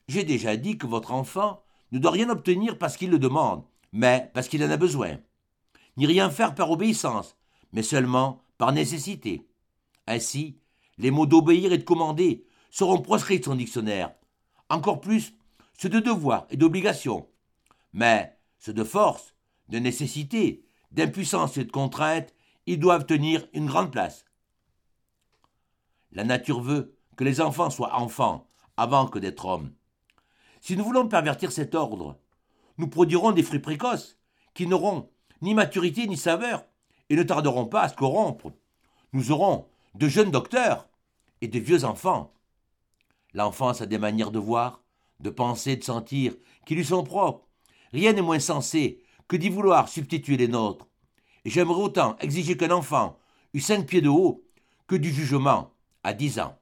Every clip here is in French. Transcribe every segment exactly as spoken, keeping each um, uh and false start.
J'ai déjà dit que votre enfant ne doit rien obtenir parce qu'il le demande, mais parce qu'il en a besoin. Ni rien faire par obéissance, mais seulement par nécessité. Ainsi, les mots d'obéir et de commander seront proscrits de son dictionnaire. Encore plus, ceux de devoir et d'obligation. Mais ceux de force, de nécessité, d'impuissance et de contrainte, ils doivent tenir une grande place. La nature veut que les enfants soient enfants avant que d'être hommes. Si nous voulons pervertir cet ordre, nous produirons des fruits précoces qui n'auront ni maturité ni saveur et ne tarderont pas à se corrompre. Nous aurons de jeunes docteurs et de vieux enfants. L'enfance a des manières de voir, de penser, de sentir qui lui sont propres. Rien n'est moins sensé que d'y vouloir substituer les nôtres. Et j'aimerais autant exiger qu'un enfant eût cinq pieds de haut que du jugement à dix ans.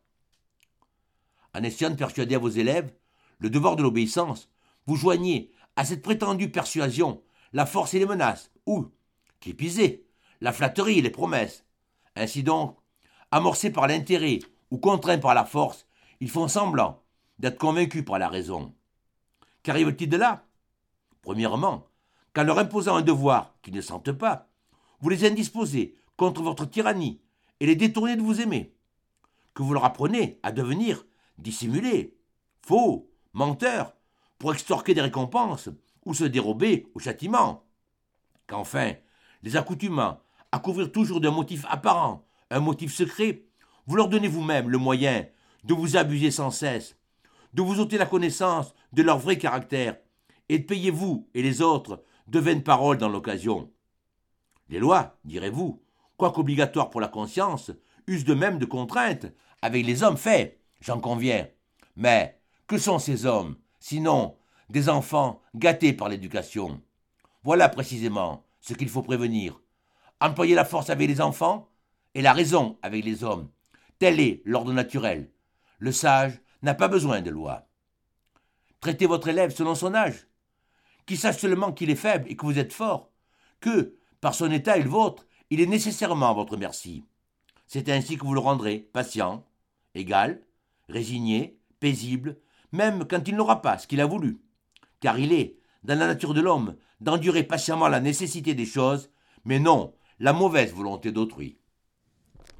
En essayant de persuader à vos élèves le devoir de l'obéissance, vous joignez à cette prétendue persuasion la force et les menaces, ou, qui plus est, la flatterie et les promesses. Ainsi donc, amorcés par l'intérêt ou contraints par la force, ils font semblant d'être convaincus par la raison. Qu'arrive-t-il de là? Premièrement, qu'en leur imposant un devoir qu'ils ne sentent pas, vous les indisposez contre votre tyrannie et les détournez de vous aimer. Que vous leur apprenez à devenir dissimulés, faux, menteurs, pour extorquer des récompenses ou se dérober au châtiment. Qu'enfin, les accoutumant à couvrir toujours d'un motif apparent un motif secret, vous leur donnez vous-même le moyen de vous abuser sans cesse, de vous ôter la connaissance de leur vrai caractère et de payer vous et les autres de vaines paroles dans l'occasion. Les lois, direz-vous, quoique obligatoires pour la conscience, usent de même de contraintes avec les hommes faits, j'en conviens. Mais que sont ces hommes, sinon des enfants gâtés par l'éducation? Voilà précisément ce qu'il faut prévenir. Employer la force avec les enfants et la raison avec les hommes. Tel est l'ordre naturel. Le sage n'a pas besoin de loi. Traitez votre élève selon son âge. Qu'il sache seulement qu'il est faible et que vous êtes fort, que, par son état et le vôtre, il est nécessairement à votre merci. C'est ainsi que vous le rendrez patient, égal, résigné, paisible, même quand il n'aura pas ce qu'il a voulu. Car il est, dans la nature de l'homme, d'endurer patiemment la nécessité des choses, mais non la mauvaise volonté d'autrui.